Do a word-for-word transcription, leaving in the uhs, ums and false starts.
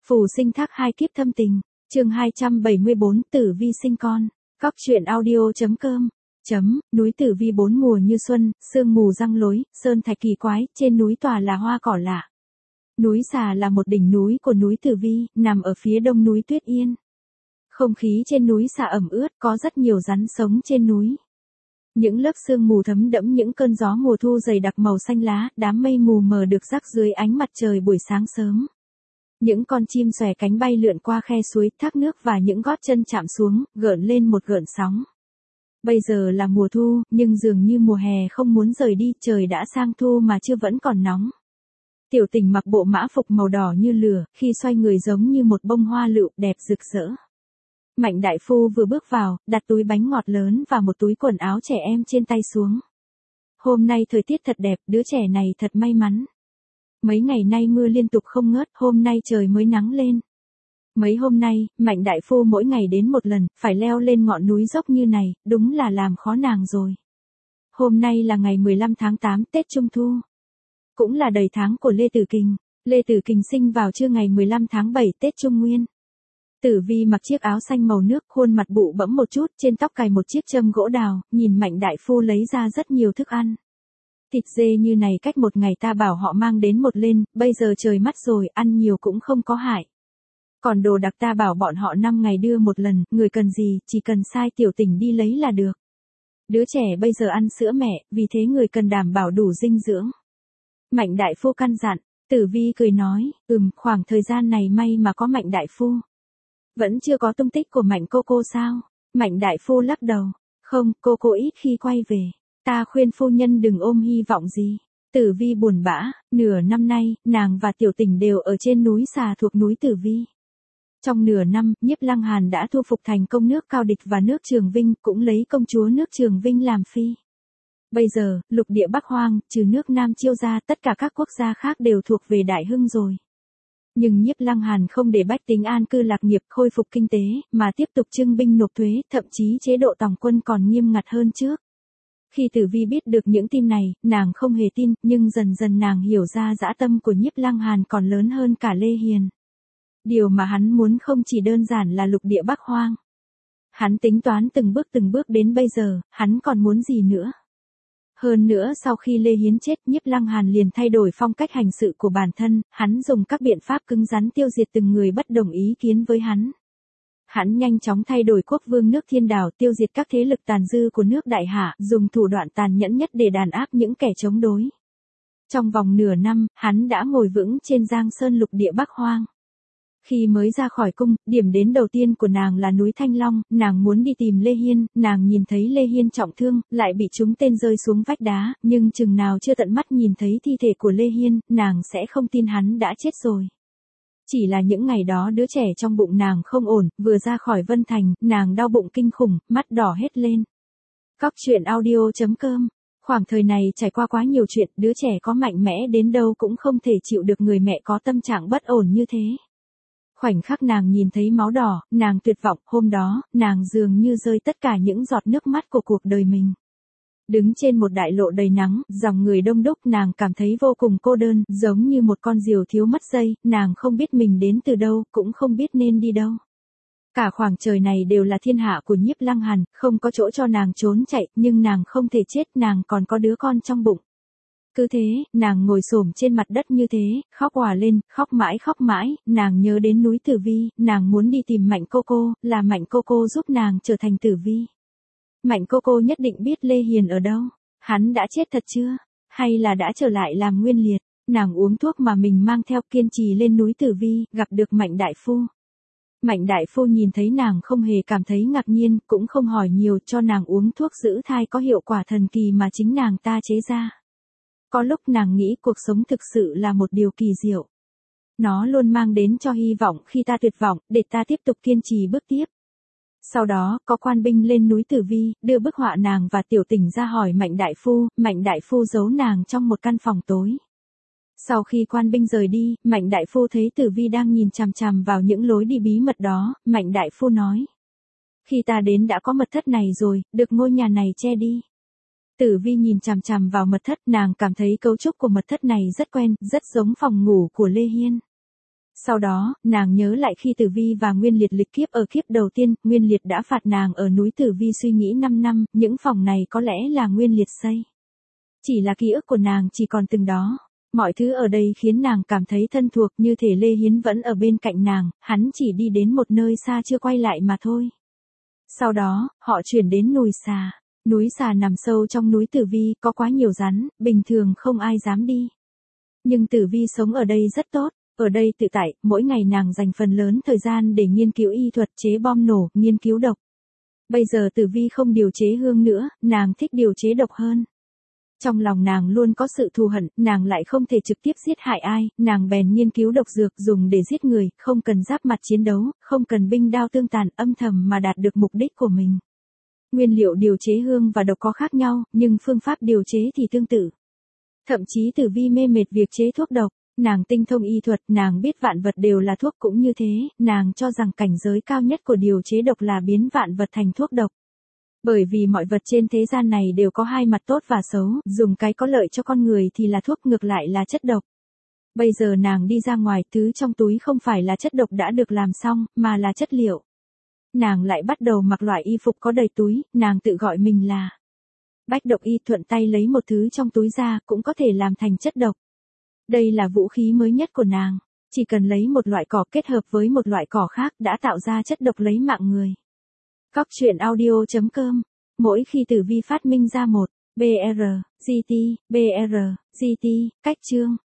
Phù sinh thác hai kiếp thâm tình, chương hai trăm bảy mươi bốn Tử Vi sinh con. Góc truyện audio.com chấm, núi Tử Vi bốn mùa như xuân, sương mù răng lối, sơn thạch kỳ quái, trên núi tòa là hoa cỏ lạ. Núi Xà là một đỉnh núi của núi Tử Vi, nằm ở phía đông núi Tuyết Yên. Không khí trên núi Xà ẩm ướt, có rất nhiều rắn sống trên núi. Những lớp sương mù thấm đẫm những cơn gió mùa thu dày đặc màu xanh lá, đám mây mù mờ được rắc dưới ánh mặt trời buổi sáng sớm. Những con chim xòe cánh bay lượn qua khe suối, thác nước và những gót chân chạm xuống, gợn lên một gợn sóng. Bây giờ là mùa thu, nhưng dường như mùa hè không muốn rời đi, trời đã sang thu mà chưa vẫn còn nóng. Tiểu Tình mặc bộ mã phục màu đỏ như lửa, khi xoay người giống như một bông hoa lựu đẹp rực rỡ. Mạnh đại phu vừa bước vào, đặt túi bánh ngọt lớn và một túi quần áo trẻ em trên tay xuống. Hôm nay thời tiết thật đẹp, đứa trẻ này thật may mắn. Mấy ngày nay mưa liên tục không ngớt, hôm nay trời mới nắng lên. Mấy hôm nay, Mạnh đại phu mỗi ngày đến một lần, phải leo lên ngọn núi dốc như này, đúng là làm khó nàng rồi. Hôm nay là ngày mười lăm tháng tám, Tết Trung Thu. Cũng là đầy tháng của Lê Tử Kình. Lê Tử Kình sinh vào trưa ngày mười lăm tháng bảy, Tết Trung Nguyên. Tử Vi mặc chiếc áo xanh màu nước, khuôn mặt bụ bẫm một chút, trên tóc cài một chiếc châm gỗ đào, nhìn Mạnh đại phu lấy ra rất nhiều thức ăn. Thịt dê như này cách một ngày ta bảo họ mang đến một lên, bây giờ trời mát rồi, ăn nhiều cũng không có hại. Còn đồ đặc ta bảo bọn họ năm ngày đưa một lần, người cần gì, chỉ cần sai Tiểu Tình đi lấy là được. Đứa trẻ bây giờ ăn sữa mẹ, vì thế người cần đảm bảo đủ dinh dưỡng. Mạnh đại phu căn dặn. Tử Vi cười nói, ừm, khoảng thời gian này may mà có Mạnh đại phu. Vẫn chưa có tung tích của Mạnh cô cô sao? Mạnh đại phu lắc đầu. Không, cô cô ít khi quay về. Ta khuyên phu nhân đừng ôm hy vọng gì. Tử Vi buồn bã, nửa năm nay, nàng và Tiểu Tình đều ở trên núi Xà thuộc núi Tử Vi. Trong nửa năm, Nhiếp Lăng Hàn đã thu phục thành công nước Cao Địch và nước Trường Vinh, cũng lấy công chúa nước Trường Vinh làm phi. Bây giờ, lục địa Bắc Hoang, trừ nước Nam Chiêu ra, tất cả các quốc gia khác đều thuộc về Đại Hưng rồi. Nhưng Nhiếp Lăng Hàn không để bách tính an cư lạc nghiệp, khôi phục kinh tế, mà tiếp tục trưng binh nộp thuế, thậm chí chế độ tòng quân còn nghiêm ngặt hơn trước. Khi Tử Vi biết được những tin này, nàng không hề tin, nhưng dần dần nàng hiểu ra dã tâm của Nhiếp Lăng Hàn còn lớn hơn cả Lê Hiền. Điều mà hắn muốn không chỉ đơn giản là lục địa Bắc Hoang. Hắn tính toán từng bước từng bước đến bây giờ, hắn còn muốn gì nữa. Hơn nữa sau khi Lê Hiến chết, Nhiếp Lăng Hàn liền thay đổi phong cách hành sự của bản thân, hắn dùng các biện pháp cứng rắn tiêu diệt từng người bất đồng ý kiến với hắn. Hắn nhanh chóng thay đổi quốc vương nước Thiên Đảo, tiêu diệt các thế lực tàn dư của nước Đại Hạ, dùng thủ đoạn tàn nhẫn nhất để đàn áp những kẻ chống đối. Trong vòng nửa năm, hắn đã ngồi vững trên Giang Sơn lục địa Bắc Hoang. Khi mới ra khỏi cung, điểm đến đầu tiên của nàng là núi Thanh Long, nàng muốn đi tìm Lê Hiên, nàng nhìn thấy Lê Hiên trọng thương, lại bị trúng tên rơi xuống vách đá, nhưng chừng nào chưa tận mắt nhìn thấy thi thể của Lê Hiên, nàng sẽ không tin hắn đã chết rồi. Chỉ là những ngày đó đứa trẻ trong bụng nàng không ổn, vừa ra khỏi Vân Thành, nàng đau bụng kinh khủng, mắt đỏ hết lên. Góc truyện audio.com Khoảng thời này trải qua quá nhiều chuyện, đứa trẻ có mạnh mẽ đến đâu cũng không thể chịu được người mẹ có tâm trạng bất ổn như thế. Khoảnh khắc nàng nhìn thấy máu đỏ, nàng tuyệt vọng, hôm đó, nàng dường như rơi tất cả những giọt nước mắt của cuộc đời mình. Đứng trên một đại lộ đầy nắng, dòng người đông đúc, nàng cảm thấy vô cùng cô đơn, giống như một con diều thiếu mất dây, nàng không biết mình đến từ đâu, cũng không biết nên đi đâu. Cả khoảng trời này đều là thiên hạ của Nhiếp Lăng Hàn, không có chỗ cho nàng trốn chạy, nhưng nàng không thể chết, nàng còn có đứa con trong bụng. Cứ thế, nàng ngồi xổm trên mặt đất như thế, khóc òa lên, khóc mãi khóc mãi, nàng nhớ đến núi Tử Vi, nàng muốn đi tìm Mạnh cô cô, là Mạnh cô cô giúp nàng trở thành Tử Vi. Mạnh cô cô nhất định biết Lê Hiền ở đâu, hắn đã chết thật chưa, hay là đã trở lại làm nguyên liệt. Nàng uống thuốc mà mình mang theo, kiên trì lên núi Tử Vi, gặp được Mạnh đại phu. Mạnh đại phu nhìn thấy nàng không hề cảm thấy ngạc nhiên, cũng không hỏi nhiều, cho nàng uống thuốc giữ thai có hiệu quả thần kỳ mà chính nàng ta chế ra. Có lúc nàng nghĩ cuộc sống thực sự là một điều kỳ diệu. Nó luôn mang đến cho hy vọng khi ta tuyệt vọng, để ta tiếp tục kiên trì bước tiếp. Sau đó, có quan binh lên núi Tử Vi, đưa bức họa nàng và Tiểu Tình ra hỏi Mạnh đại phu, Mạnh đại phu giấu nàng trong một căn phòng tối. Sau khi quan binh rời đi, Mạnh đại phu thấy Tử Vi đang nhìn chằm chằm vào những lối đi bí mật đó, Mạnh đại phu nói. Khi ta đến đã có mật thất này rồi, được ngôi nhà này che đi. Tử Vi nhìn chằm chằm vào mật thất, nàng cảm thấy cấu trúc của mật thất này rất quen, rất giống phòng ngủ của Lê Hiên. Sau đó, nàng nhớ lại khi Tử Vi và Nguyên Liệt lịch kiếp ở kiếp đầu tiên, Nguyên Liệt đã phạt nàng ở núi Tử Vi suy nghĩ năm năm, những phòng này có lẽ là Nguyên Liệt xây. Chỉ là ký ức của nàng chỉ còn từng đó. Mọi thứ ở đây khiến nàng cảm thấy thân thuộc, như thể Lê Hiến vẫn ở bên cạnh nàng, hắn chỉ đi đến một nơi xa chưa quay lại mà thôi. Sau đó, họ chuyển đến núi Xà. Núi Xà nằm sâu trong núi Tử Vi, có quá nhiều rắn, bình thường không ai dám đi. Nhưng Tử Vi sống ở đây rất tốt, ở đây tự tại, mỗi ngày nàng dành phần lớn thời gian để nghiên cứu y thuật chế bom nổ, nghiên cứu độc. Bây giờ Tử Vi không điều chế hương nữa, nàng thích điều chế độc hơn. Trong lòng nàng luôn có sự thù hận, nàng lại không thể trực tiếp giết hại ai, nàng bèn nghiên cứu độc dược dùng để giết người, không cần giáp mặt chiến đấu, không cần binh đao tương tàn, âm thầm mà đạt được mục đích của mình. Nguyên liệu điều chế hương và độc có khác nhau, nhưng phương pháp điều chế thì tương tự. Thậm chí Tử Vi mê mệt việc chế thuốc độc, nàng tinh thông y thuật, nàng biết vạn vật đều là thuốc cũng như thế, nàng cho rằng cảnh giới cao nhất của điều chế độc là biến vạn vật thành thuốc độc. Bởi vì mọi vật trên thế gian này đều có hai mặt tốt và xấu, dùng cái có lợi cho con người thì là thuốc, ngược lại là chất độc. Bây giờ nàng đi ra ngoài, thứ trong túi không phải là chất độc đã được làm xong, mà là chất liệu. Nàng lại bắt đầu mặc loại y phục có đầy túi, nàng tự gọi mình là Bách Độc Y, thuận tay lấy một thứ trong túi ra, cũng có thể làm thành chất độc. Đây là vũ khí mới nhất của nàng, chỉ cần lấy một loại cỏ kết hợp với một loại cỏ khác đã tạo ra chất độc lấy mạng người. Cóc truyện audio chấm com. Mỗi khi Tử Vi phát minh ra một bê rờ giê tê, bê rờ giê tê, cách chương,